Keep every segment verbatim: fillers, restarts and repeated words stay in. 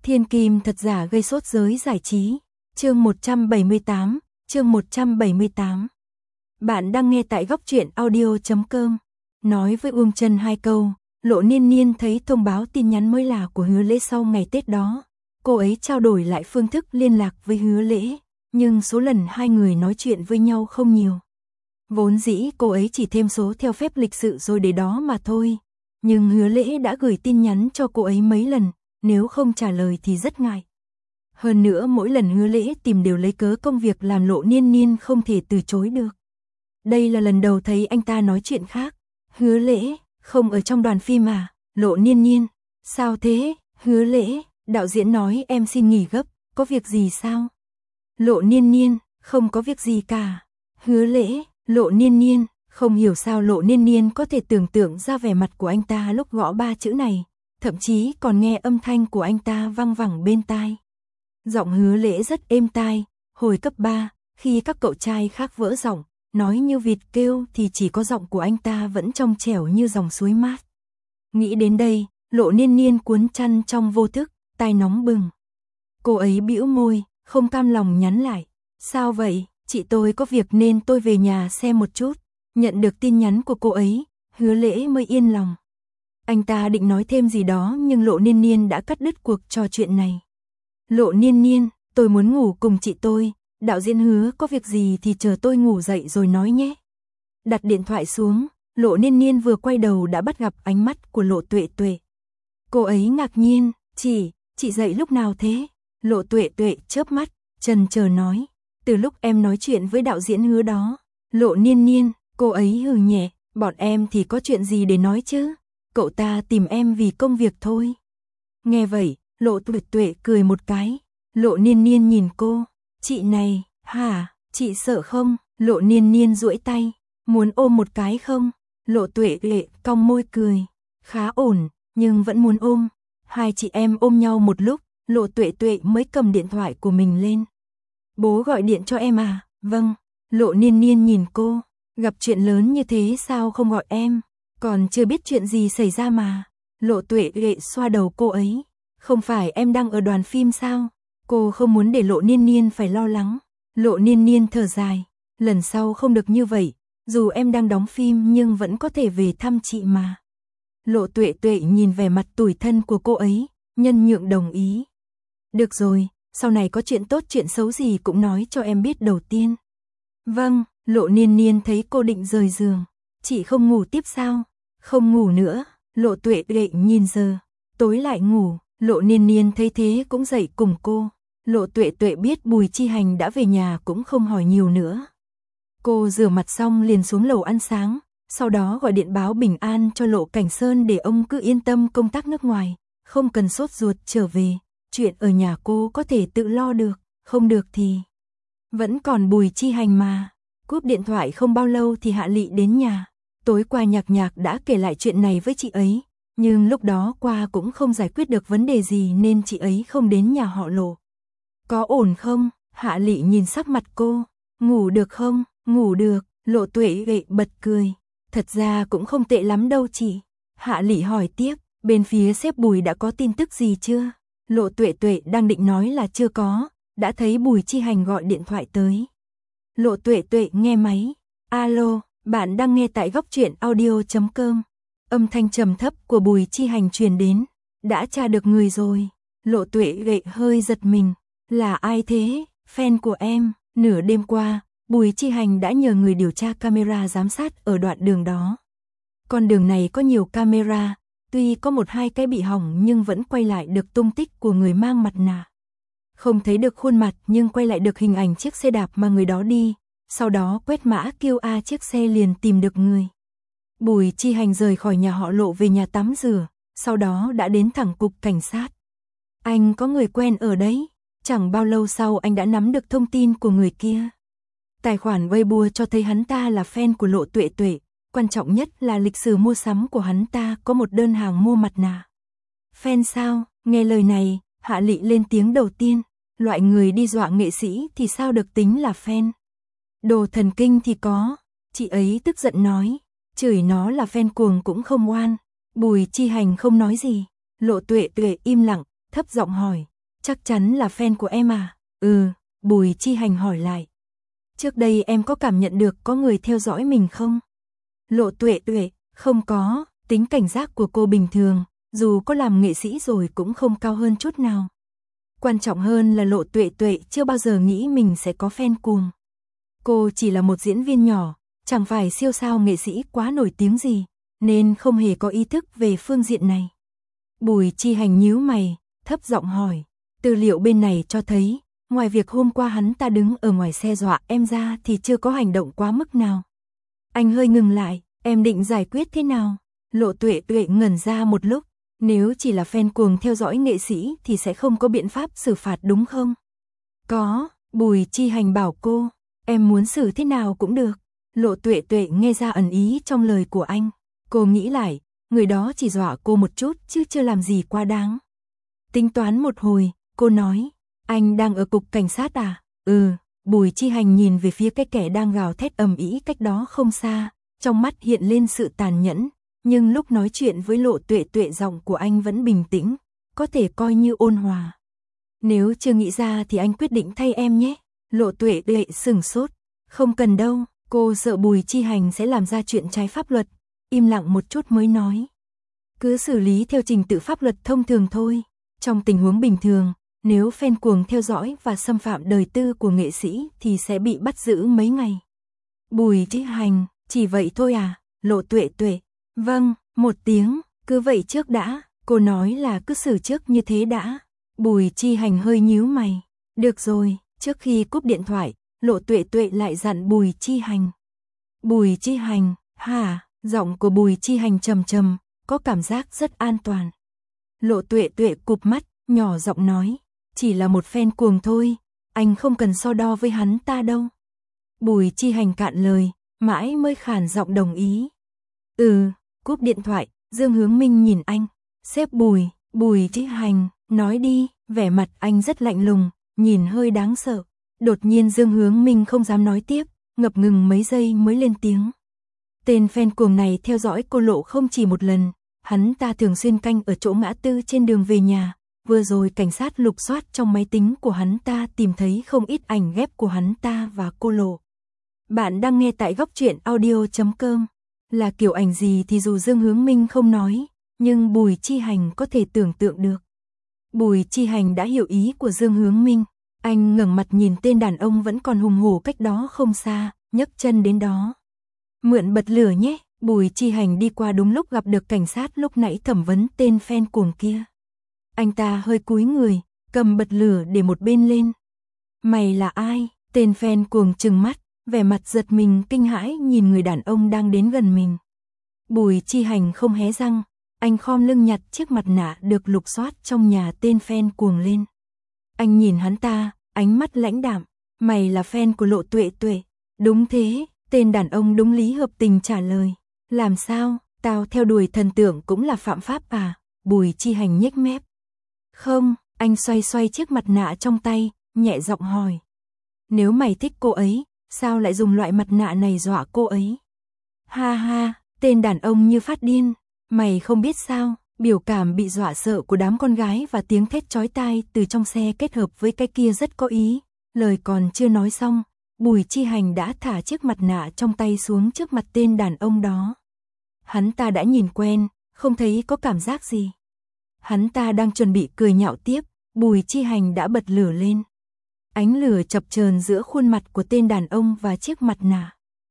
Thiên kim thật giả gây sốt giới giải trí. Chương một trăm bảy mươi tám, chương một trăm bảy mươi tám. Bạn đang nghe tại góc truyện audio chấm com. Nói với Uông Chân hai câu, Lộ Niên Niên thấy thông báo tin nhắn mới là của Hứa Lễ sau ngày Tết đó. Cô ấy trao đổi lại phương thức liên lạc với Hứa Lễ, nhưng số lần hai người nói chuyện với nhau không nhiều. Vốn dĩ cô ấy chỉ thêm số theo phép lịch sự rồi để đó mà thôi. Nhưng Hứa Lễ đã gửi tin nhắn cho cô ấy mấy lần, nếu không trả lời thì rất ngại. Hơn nữa mỗi lần Hứa Lễ tìm đều lấy cớ công việc làm Lộ Niên Niên không thể từ chối được. Đây là lần đầu thấy anh ta nói chuyện khác. Hứa Lễ, không ở trong đoàn phim à? Lộ Niên Niên, sao thế? Hứa Lễ, đạo diễn nói em xin nghỉ gấp, có việc gì sao? Lộ Niên Niên, không có việc gì cả. Hứa Lễ, Lộ Niên Niên, không hiểu sao Lộ Niên Niên có thể tưởng tượng ra vẻ mặt của anh ta lúc gõ ba chữ này, thậm chí còn nghe âm thanh của anh ta vang vẳng bên tai. Giọng Hứa Lễ rất êm tai, hồi cấp ba, khi các cậu trai khác vỡ giọng, nói như vịt kêu thì chỉ có giọng của anh ta vẫn trong trẻo như dòng suối mát. Nghĩ đến đây, Lộ Niên Niên cuốn chăn trong vô thức, tai nóng bừng. Cô ấy bĩu môi, không cam lòng nhắn lại. Sao vậy, chị tôi có việc nên tôi về nhà xem một chút. Nhận được tin nhắn của cô ấy, Hứa Lễ mới yên lòng. Anh ta định nói thêm gì đó nhưng Lộ Niên Niên đã cắt đứt cuộc trò chuyện này. Lộ Niên Niên, tôi muốn ngủ cùng chị tôi, đạo diễn Hứa có việc gì thì chờ tôi ngủ dậy rồi nói nhé. Đặt điện thoại xuống, Lộ Niên Niên vừa quay đầu đã bắt gặp ánh mắt của Lộ Tuệ Tuệ. Cô ấy ngạc nhiên, chị, chị dậy lúc nào thế? Lộ Tuệ Tuệ chớp mắt, chần chờ nói, từ lúc em nói chuyện với đạo diễn Hứa đó. Lộ Niên Niên, cô ấy hừ nhẹ, bọn em thì có chuyện gì để nói chứ? Cậu ta tìm em vì công việc thôi. Nghe vậy, Lộ Tuệ Tuệ cười một cái. Lộ Niên Niên nhìn cô, chị này, hả, chị sợ không? Lộ Niên Niên duỗi tay, muốn ôm một cái không? Lộ Tuệ Tuệ cong môi cười, khá ổn, nhưng vẫn muốn ôm. Hai chị em ôm nhau một lúc, Lộ Tuệ Tuệ mới cầm điện thoại của mình lên. Bố gọi điện cho em à? Vâng. Lộ Niên Niên nhìn cô, gặp chuyện lớn như thế sao không gọi em? Còn chưa biết chuyện gì xảy ra mà. Lộ Tuệ Tuệ xoa đầu cô ấy. Không phải em đang ở đoàn phim sao? Cô không muốn để Lộ Niên Niên phải lo lắng. Lộ Niên Niên thở dài. Lần sau không được như vậy. Dù em đang đóng phim nhưng vẫn có thể về thăm chị mà. Lộ Tuệ Tuệ nhìn vẻ mặt tủi thân của cô ấy, nhân nhượng đồng ý. Được rồi, sau này có chuyện tốt chuyện xấu gì cũng nói cho em biết đầu tiên. Vâng, Lộ Niên Niên thấy cô định rời giường. Chị không ngủ tiếp sao? Không ngủ nữa. Lộ Tuệ Tuệ nhìn giờ. Tối lại ngủ. Lộ Niên Niên thấy thế cũng dậy cùng cô. Lộ Tuệ Tuệ biết Bùi Chi Hành đã về nhà cũng không hỏi nhiều nữa. Cô rửa mặt xong liền xuống lầu ăn sáng, sau đó gọi điện báo bình an cho Lộ Cảnh Sơn để ông cứ yên tâm công tác nước ngoài, không cần sốt ruột trở về. Chuyện ở nhà cô có thể tự lo được, không được thì vẫn còn Bùi Chi Hành mà. Cúp điện thoại không bao lâu thì Hạ Lị đến nhà. Tối qua Nhạc Nhạc đã kể lại chuyện này với chị ấy, nhưng lúc đó qua cũng không giải quyết được vấn đề gì nên chị ấy không đến nhà họ Lộ. Có ổn không? Hạ Lị nhìn sắc mặt cô. Ngủ được không? Ngủ được. Lộ Tuệ Tuệ bật cười. Thật ra cũng không tệ lắm đâu chị. Hạ Lị hỏi tiếp, bên phía sếp Bùi đã có tin tức gì chưa? Lộ Tuệ Tuệ đang định nói là chưa có, đã thấy Bùi Chi Hành gọi điện thoại tới. Lộ Tuệ Tuệ nghe máy. Alo, bạn đang nghe tại góc truyện audio chấm com. Âm thanh trầm thấp của Bùi Chi Hành truyền đến. Đã tra được người rồi. Lộ Tuệ Tuệ hơi giật mình. Là ai thế? Fan của em. Nửa đêm qua, Bùi Chi Hành đã nhờ người điều tra camera giám sát ở đoạn đường đó. Con đường này có nhiều camera, tuy có một hai cái bị hỏng nhưng vẫn quay lại được tung tích của người mang mặt nạ. Không thấy được khuôn mặt nhưng quay lại được hình ảnh chiếc xe đạp mà người đó đi, sau đó quét mã quy rờ chiếc xe liền tìm được người. Bùi Chi Hành rời khỏi nhà họ Lộ về nhà tắm rửa, sau đó đã đến thẳng cục cảnh sát. Anh có người quen ở đấy, chẳng bao lâu sau anh đã nắm được thông tin của người kia. Tài khoản Weibo cho thấy hắn ta là fan của Lộ Tuệ Tuệ, quan trọng nhất là lịch sử mua sắm của hắn ta có một đơn hàng mua mặt nạ. Fan sao? Nghe lời này, Hạ Lị lên tiếng đầu tiên, loại người đi dọa nghệ sĩ thì sao được tính là fan. Đồ thần kinh thì có, chị ấy tức giận nói, chửi nó là fan cuồng cũng không oan. Bùi Chi Hành không nói gì, Lộ Tuệ Tuệ im lặng, thấp giọng hỏi, Chắc chắn là fan của em à? Ừ, Bùi Chi Hành hỏi lại. Trước đây em có cảm nhận được có người theo dõi mình không? Lộ Tuệ Tuệ, không có, tính cảnh giác của cô bình thường, dù có làm nghệ sĩ rồi cũng không cao hơn chút nào. Quan trọng hơn là Lộ Tuệ Tuệ chưa bao giờ nghĩ mình sẽ có fan cuồng. Cô chỉ là một diễn viên nhỏ, chẳng phải siêu sao nghệ sĩ quá nổi tiếng gì, nên không hề có ý thức về phương diện này. Bùi Chi Hành nhíu mày, thấp giọng hỏi, tư liệu bên này cho thấy, ngoài việc hôm qua hắn ta đứng ở ngoài xe dọa em ra thì chưa có hành động quá mức nào. Anh hơi ngừng lại, em định giải quyết thế nào? Lộ Tuệ Tuệ ngẩn ra một lúc, nếu chỉ là fan cuồng theo dõi nghệ sĩ thì sẽ không có biện pháp xử phạt đúng không? Có, Bùi Chi Hành bảo cô, em muốn xử thế nào cũng được. Lộ Tuệ Tuệ nghe ra ẩn ý trong lời của anh, cô nghĩ lại, người đó chỉ dọa cô một chút chứ chưa làm gì quá đáng. Tính toán một hồi, cô nói, anh đang ở cục cảnh sát à? Ừ, Bùi Chi Hành nhìn về phía cái kẻ đang gào thét ầm ĩ cách đó không xa, trong mắt hiện lên sự tàn nhẫn, nhưng lúc nói chuyện với Lộ Tuệ Tuệ giọng của anh vẫn bình tĩnh, có thể coi như ôn hòa. Nếu chưa nghĩ ra thì anh quyết định thay em nhé. Lộ Tuệ Tuệ sửng sốt, không cần đâu, cô sợ Bùi Chi Hành sẽ làm ra chuyện trái pháp luật, im lặng một chút mới nói. Cứ xử lý theo trình tự pháp luật thông thường thôi, trong tình huống bình thường, nếu fan cuồng theo dõi và xâm phạm đời tư của nghệ sĩ thì sẽ bị bắt giữ mấy ngày. Bùi Chi Hành, chỉ vậy thôi à? Lộ Tuệ Tuệ, vâng, một tiếng, cứ vậy trước đã, cô nói là cứ xử trước như thế đã. Bùi Chi Hành hơi nhíu mày, được rồi, trước khi cúp điện thoại, Lộ Tuệ Tuệ lại dặn Bùi Chi Hành. Bùi Chi Hành, hả? Giọng của Bùi Chi Hành trầm trầm, có cảm giác rất an toàn. Lộ Tuệ Tuệ cụp mắt, nhỏ giọng nói, chỉ là một fan cuồng thôi, anh không cần so đo với hắn ta đâu. Bùi Chi Hành cạn lời, mãi mới khàn giọng đồng ý. Ừ, cúp điện thoại, Dương Hướng Minh nhìn anh, sếp Bùi, Bùi Chi Hành, nói đi, vẻ mặt anh rất lạnh lùng, nhìn hơi đáng sợ. Đột nhiên Dương Hướng Minh không dám nói tiếp, ngập ngừng mấy giây mới lên tiếng. Tên fan cuồng này theo dõi cô Lộ không chỉ một lần, hắn ta thường xuyên canh ở chỗ ngã tư trên đường về nhà. Vừa rồi cảnh sát lục soát trong máy tính của hắn ta tìm thấy không ít ảnh ghép của hắn ta và cô Lộ. Bạn đang nghe tại góc truyện audio chấm com. Là kiểu ảnh gì thì dù Dương Hướng Minh không nói, nhưng Bùi Chi Hành có thể tưởng tượng được. Bùi Chi Hành đã hiểu ý của Dương Hướng Minh. Anh ngẩng mặt nhìn tên đàn ông vẫn còn hùng hổ cách đó không xa, nhấc chân đến đó. Mượn bật lửa nhé. Bùi Chi Hành đi qua đúng lúc gặp được cảnh sát lúc nãy thẩm vấn tên fan cuồng kia. Anh ta hơi cúi người, cầm bật lửa để một bên lên. Mày là ai? Tên fan cuồng trừng mắt, vẻ mặt giật mình kinh hãi nhìn người đàn ông đang đến gần mình. Bùi Chi Hành không hé răng, anh khom lưng nhặt chiếc mặt nạ được lục soát trong nhà tên fan cuồng lên. Anh nhìn hắn ta, ánh mắt lãnh đạm, mày là fan của Lộ Tuệ Tuệ. Đúng thế, tên đàn ông đúng lý hợp tình trả lời. Làm sao, tao theo đuổi thần tượng cũng là phạm pháp à? Bùi Chi Hành nhếch mép. Không, anh xoay xoay chiếc mặt nạ trong tay, nhẹ giọng hỏi. Nếu mày thích cô ấy, sao lại dùng loại mặt nạ này dọa cô ấy? Ha ha, tên đàn ông như phát điên. Mày không biết sao, biểu cảm bị dọa sợ của đám con gái và tiếng thét chói tai từ trong xe kết hợp với cái kia rất có ý. Lời còn chưa nói xong, Bùi Chi Hành đã thả chiếc mặt nạ trong tay xuống trước mặt tên đàn ông đó. Hắn ta đã nhìn quen, không thấy có cảm giác gì. Hắn ta đang chuẩn bị cười nhạo tiếp, Bùi Chi Hành đã bật lửa lên. Ánh lửa chập chờn giữa khuôn mặt của tên đàn ông và chiếc mặt nạ.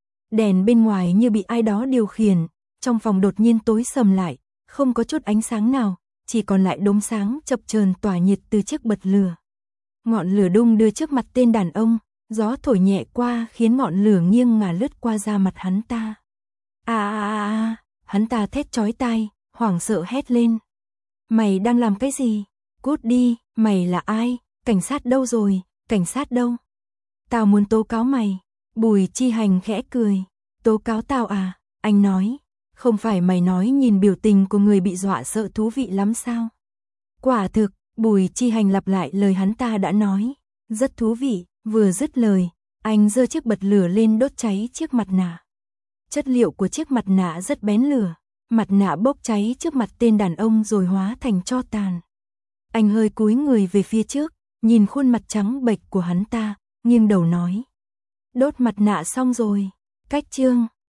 Đèn bên ngoài như bị ai đó điều khiển, trong phòng đột nhiên tối sầm lại, không có chút ánh sáng nào, chỉ còn lại đốm sáng chập chờn tỏa nhiệt từ chiếc bật lửa. Ngọn lửa đung đưa trước mặt tên đàn ông, gió thổi nhẹ qua khiến ngọn lửa nghiêng ngả lướt qua da mặt hắn ta. À à à à, hắn ta thét chói tai, hoảng sợ hét lên. Mày đang làm cái gì? Cút đi, mày là ai? Cảnh sát đâu rồi? Cảnh sát đâu? Tao muốn tố cáo mày. Bùi Chi Hành khẽ cười. Tố cáo tao à? Anh nói. Không phải mày nói nhìn biểu tình của người bị dọa sợ thú vị lắm sao? Quả thực, Bùi Chi Hành lặp lại lời hắn ta đã nói. Rất thú vị, vừa dứt lời, anh giơ chiếc bật lửa lên đốt cháy chiếc mặt nạ. Chất liệu của chiếc mặt nạ rất bén lửa, mặt nạ bốc cháy trước mặt tên đàn ông rồi hóa thành tro tàn. Anh hơi cúi người về phía trước, nhìn khuôn mặt trắng bệch của hắn ta, nghiêng đầu nói. Đốt mặt nạ xong rồi, cách Trương.